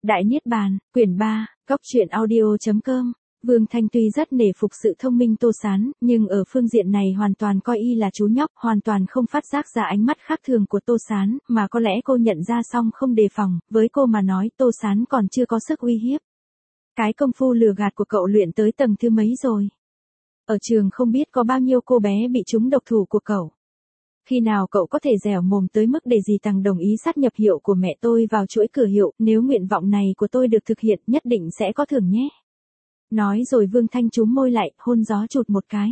Đại Niết Bàn, quyển 3, Cóc truyện audio.com. Vương Thanh tuy rất nể phục sự thông minh Tô Sán, nhưng ở phương diện này hoàn toàn coi y là chú nhóc, hoàn toàn không phát giác ra ánh mắt khác thường của Tô Sán, mà có lẽ cô nhận ra xong không đề phòng, với cô mà nói Tô Sán còn chưa có sức uy hiếp. Cái công phu lừa gạt của cậu luyện tới tầng thứ mấy rồi? Ở trường không biết có bao nhiêu cô bé bị trúng độc thủ của cậu. Khi nào cậu có thể dẻo mồm tới mức để dì Tằng đồng ý sát nhập hiệu của mẹ tôi vào chuỗi cửa hiệu, nếu nguyện vọng này của tôi được thực hiện nhất định sẽ có thưởng nhé. Nói rồi Vương Thanh chúm môi lại, hôn gió chụt một cái.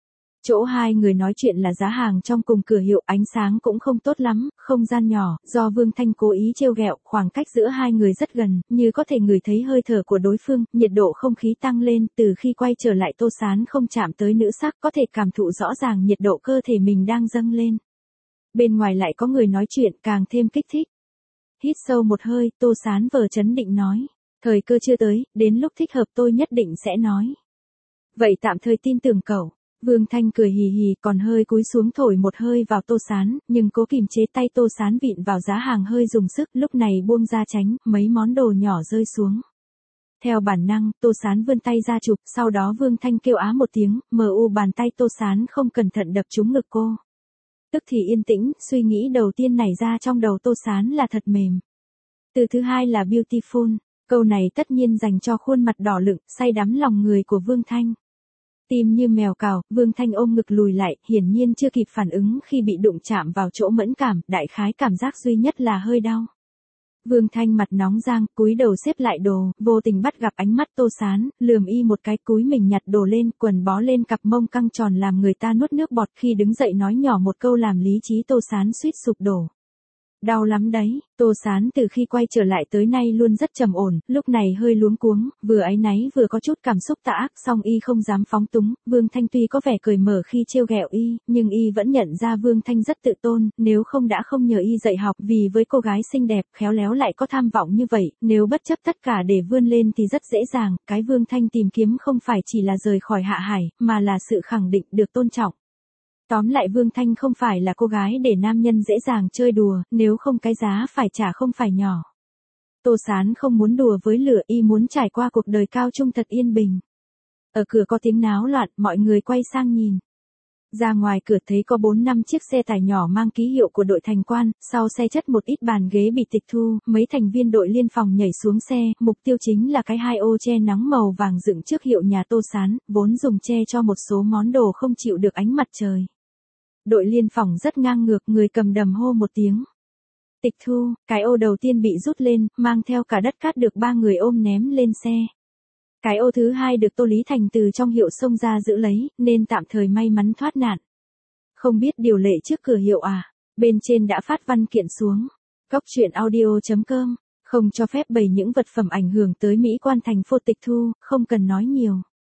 Chỗ hai người nói chuyện là giá hàng trong cùng cửa hiệu, ánh sáng cũng không tốt lắm, không gian nhỏ, do Vương Thanh cố ý trêu ghẹo, khoảng cách giữa hai người rất gần, như có thể ngửi thấy hơi thở của đối phương, nhiệt độ không khí tăng lên, từ khi quay trở lại Tô Sán không chạm tới nữ sắc, có thể cảm thụ rõ ràng nhiệt độ cơ thể mình đang dâng lên. Bên ngoài lại có người nói chuyện, càng thêm kích thích. Hít sâu một hơi, Tô Sán vờ trấn định nói, thời cơ chưa tới, đến lúc thích hợp tôi nhất định sẽ nói. Vậy tạm thời tin tưởng cậu. Vương Thanh cười hì hì, còn hơi cúi xuống thổi một hơi vào Tô Sán, nhưng cố kìm chế tay Tô Sán vịn vào giá hàng hơi dùng sức, lúc này buông ra tránh, mấy món đồ nhỏ rơi xuống. Theo bản năng, Tô Sán vươn tay ra chụp, sau đó Vương Thanh kêu á một tiếng, bàn tay Tô Sán không cẩn thận đập trúng ngực cô. Tức thì yên tĩnh, suy nghĩ đầu tiên nảy ra trong đầu Tô Sán là thật mềm. Từ thứ hai là beautiful, câu này tất nhiên dành cho khuôn mặt đỏ lựng, say đắm lòng người của Vương Thanh. Tim như mèo cào, Vương Thanh ôm ngực lùi lại, hiển nhiên chưa kịp phản ứng khi bị đụng chạm vào chỗ mẫn cảm, đại khái cảm giác duy nhất là hơi đau. Vương Thanh mặt nóng rang, cúi đầu xếp lại đồ, vô tình bắt gặp ánh mắt Tô Sán, lườm y một cái, cúi mình nhặt đồ lên, quần bó lên cặp mông căng tròn làm người ta nuốt nước bọt, khi đứng dậy nói nhỏ một câu làm lý trí Tô Sán suýt sụp đổ. Đau lắm đấy, Tô Sán từ khi quay trở lại tới nay luôn rất trầm ổn, lúc này hơi luống cuống, vừa áy náy vừa có chút cảm xúc tà ác, song y không dám phóng túng, Vương Thanh tuy có vẻ cởi mở khi trêu ghẹo y, nhưng y vẫn nhận ra Vương Thanh rất tự tôn, nếu không đã không nhờ y dạy học, vì với cô gái xinh đẹp, khéo léo lại có tham vọng như vậy, nếu bất chấp tất cả để vươn lên thì rất dễ dàng, cái Vương Thanh tìm kiếm không phải chỉ là rời khỏi Hạ Hải, mà là sự khẳng định được tôn trọng. Tóm lại Vương Thanh không phải là cô gái để nam nhân dễ dàng chơi đùa, nếu không cái giá phải trả không phải nhỏ. Tô Sán không muốn đùa với lửa, y muốn trải qua cuộc đời cao trung thật yên bình. Ở cửa có tiếng náo loạn, mọi người quay sang nhìn. Ra ngoài cửa thấy có 4-5 chiếc xe tải nhỏ mang ký hiệu của đội thành quan, sau xe chất một ít bàn ghế bị tịch thu, mấy thành viên đội liên phòng nhảy xuống xe, mục tiêu chính là cái 2 ô che nắng màu vàng dựng trước hiệu nhà Tô Sán, vốn dùng che cho một số món đồ không chịu được ánh mặt trời. Đội liên phòng rất ngang ngược, người cầm đầm hô một tiếng. Tịch thu, cái ô đầu tiên bị rút lên, mang theo cả đất cát được 3 người ôm ném lên xe. Cái ô thứ hai được Tô Lý Thành từ trong hiệu xông ra giữ lấy, nên tạm thời may mắn thoát nạn. Không biết điều lệ trước cửa hiệu à? Bên trên đã phát văn kiện xuống. Cóc truyện audio.com, không cho phép bày những vật phẩm ảnh hưởng tới mỹ quan thành phố tịch thu, không cần nói nhiều.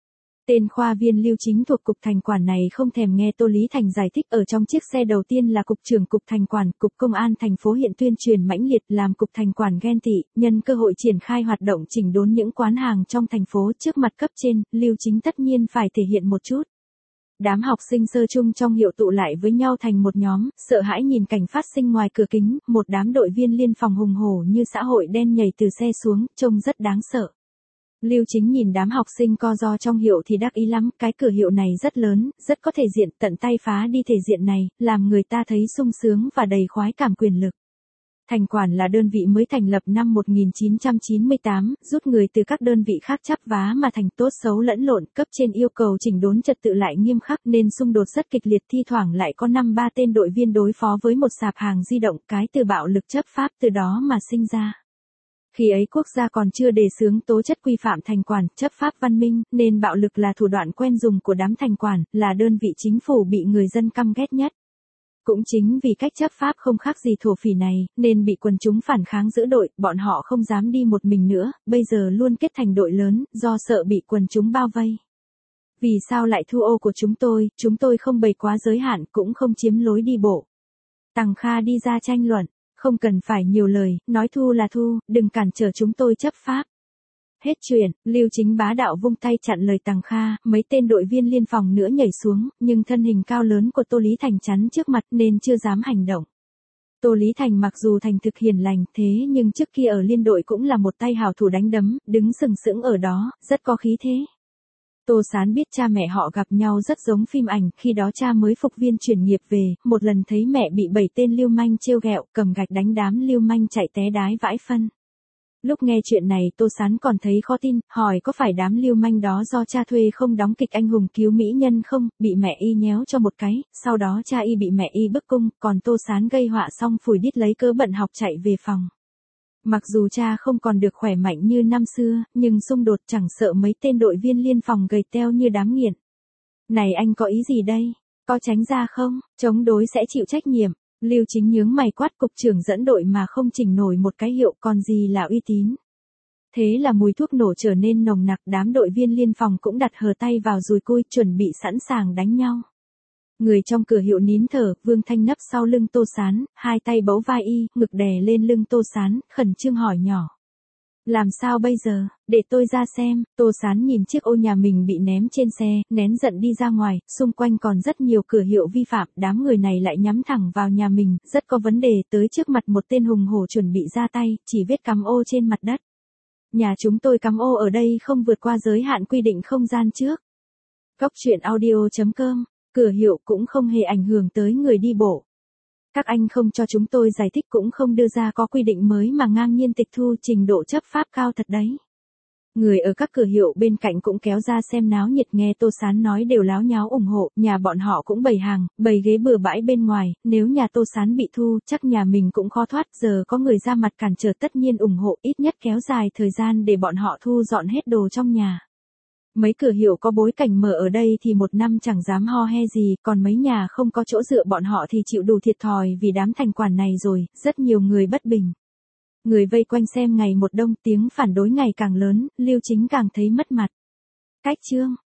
Tên khoa viên Lưu Chính thuộc Cục Thành quản này không thèm nghe Tô Lý Thành giải thích, ở trong chiếc xe đầu tiên là Cục trưởng Cục Thành quản, Cục Công an thành phố hiện tuyên truyền mãnh liệt, làm Cục Thành quản ghen tị, nhân cơ hội triển khai hoạt động chỉnh đốn những quán hàng trong thành phố trước mặt cấp trên, Lưu Chính tất nhiên phải thể hiện một chút. Đám học sinh sơ chung trong hiệu tụ lại với nhau thành một nhóm, sợ hãi nhìn cảnh phát sinh ngoài cửa kính, một đám đội viên liên phòng hùng hổ như xã hội đen nhảy từ xe xuống, trông rất đáng sợ. Lưu Chính nhìn đám học sinh co ro trong hiệu thì đắc ý lắm, cái cửa hiệu này rất lớn, rất có thể diện, tận tay phá đi thể diện này, làm người ta thấy sung sướng và đầy khoái cảm quyền lực. Thành quản là đơn vị mới thành lập năm 1998, rút người từ các đơn vị khác chắp vá mà thành, tốt xấu lẫn lộn, cấp trên yêu cầu chỉnh đốn trật tự lại nghiêm khắc nên xung đột rất kịch liệt, thi thoảng lại có 5-3 tên đội viên đối phó với một sạp hàng di động, cái từ bạo lực chấp pháp từ đó mà sinh ra. Khi ấy quốc gia còn chưa đề xướng tố chất quy phạm thành quản, chấp pháp văn minh, nên bạo lực là thủ đoạn quen dùng của đám thành quản, là đơn vị chính phủ bị người dân căm ghét nhất. Cũng chính vì cách chấp pháp không khác gì thổ phỉ này, nên bị quần chúng phản kháng giữ đội, bọn họ không dám đi một mình nữa, bây giờ luôn kết thành đội lớn, do sợ bị quần chúng bao vây. Vì sao lại thu ô của chúng tôi không bày quá giới hạn, cũng không chiếm lối đi bộ. Tằng Kha đi ra tranh luận. Không cần phải nhiều lời, nói thu là thu, đừng cản trở chúng tôi chấp pháp. Hết chuyện, Lưu Chính bá đạo vung tay chặn lời Tằng Kha, mấy tên đội viên liên phòng nữa nhảy xuống, nhưng thân hình cao lớn của Tô Lý Thành chắn trước mặt nên chưa dám hành động. Tô Lý Thành mặc dù thành thực hiền lành thế nhưng trước kia ở liên đội cũng là một tay hảo thủ đánh đấm, đứng sừng sững ở đó, rất có khí thế. Tô Sán biết cha mẹ họ gặp nhau rất giống phim ảnh, khi đó cha mới phục viên chuyển nghiệp về, một lần thấy mẹ bị 7 tên lưu manh trêu ghẹo, cầm gạch đánh đám lưu manh chạy té đái vãi phân. Lúc nghe chuyện này Tô Sán còn thấy khó tin, hỏi có phải đám lưu manh đó do cha thuê không đóng kịch anh hùng cứu mỹ nhân không, bị mẹ y nhéo cho một cái, sau đó cha y bị mẹ y bức cung, còn Tô Sán gây họa xong phủi đít lấy cớ bận học chạy về phòng. Mặc dù cha không còn được khỏe mạnh như năm xưa, nhưng xung đột chẳng sợ mấy tên đội viên liên phòng gầy teo như đám nghiện. Này anh có ý gì đây? Có tránh ra không? Chống đối sẽ chịu trách nhiệm. Lưu Chính nhướng mày quát cục trưởng dẫn đội mà không chỉnh nổi một cái hiệu còn gì là uy tín. Thế là mùi thuốc nổ trở nên nồng nặc, đám đội viên liên phòng cũng đặt hờ tay vào dùi cui chuẩn bị sẵn sàng đánh nhau. Người trong cửa hiệu nín thở, Vương Thanh nấp sau lưng Tô Sán, hai tay bấu vai y, ngực đè lên lưng Tô Sán, khẩn trương hỏi nhỏ. Làm sao bây giờ, để tôi ra xem. Tô Sán nhìn chiếc ô nhà mình bị ném trên xe, nén giận đi ra ngoài, xung quanh còn rất nhiều cửa hiệu vi phạm, đám người này lại nhắm thẳng vào nhà mình, rất có vấn đề, tới trước mặt một tên hùng hổ chuẩn bị ra tay, chỉ vết cắm ô trên mặt đất. Nhà chúng tôi cắm ô ở đây không vượt qua giới hạn quy định không gian trước. Góc truyện audio.com, cửa hiệu cũng không hề ảnh hưởng tới người đi bộ. Các anh không cho chúng tôi giải thích cũng không đưa ra có quy định mới mà ngang nhiên tịch thu, trình độ chấp pháp cao thật đấy. Người ở các cửa hiệu bên cạnh cũng kéo ra xem náo nhiệt, nghe Tô Sán nói đều láo nháo ủng hộ, nhà bọn họ cũng bày hàng, bày ghế bừa bãi bên ngoài, nếu nhà Tô Sán bị thu, chắc nhà mình cũng khó thoát, giờ có người ra mặt cản trở tất nhiên ủng hộ, ít nhất kéo dài thời gian để bọn họ thu dọn hết đồ trong nhà. Mấy cửa hiệu có bối cảnh mở ở đây thì một năm chẳng dám ho he gì, còn mấy nhà không có chỗ dựa bọn họ thì chịu đủ thiệt thòi vì đám thành quản này rồi, rất nhiều người bất bình. Người vây quanh xem ngày một đông, tiếng phản đối ngày càng lớn, Lưu Chính càng thấy mất mặt. Cách chương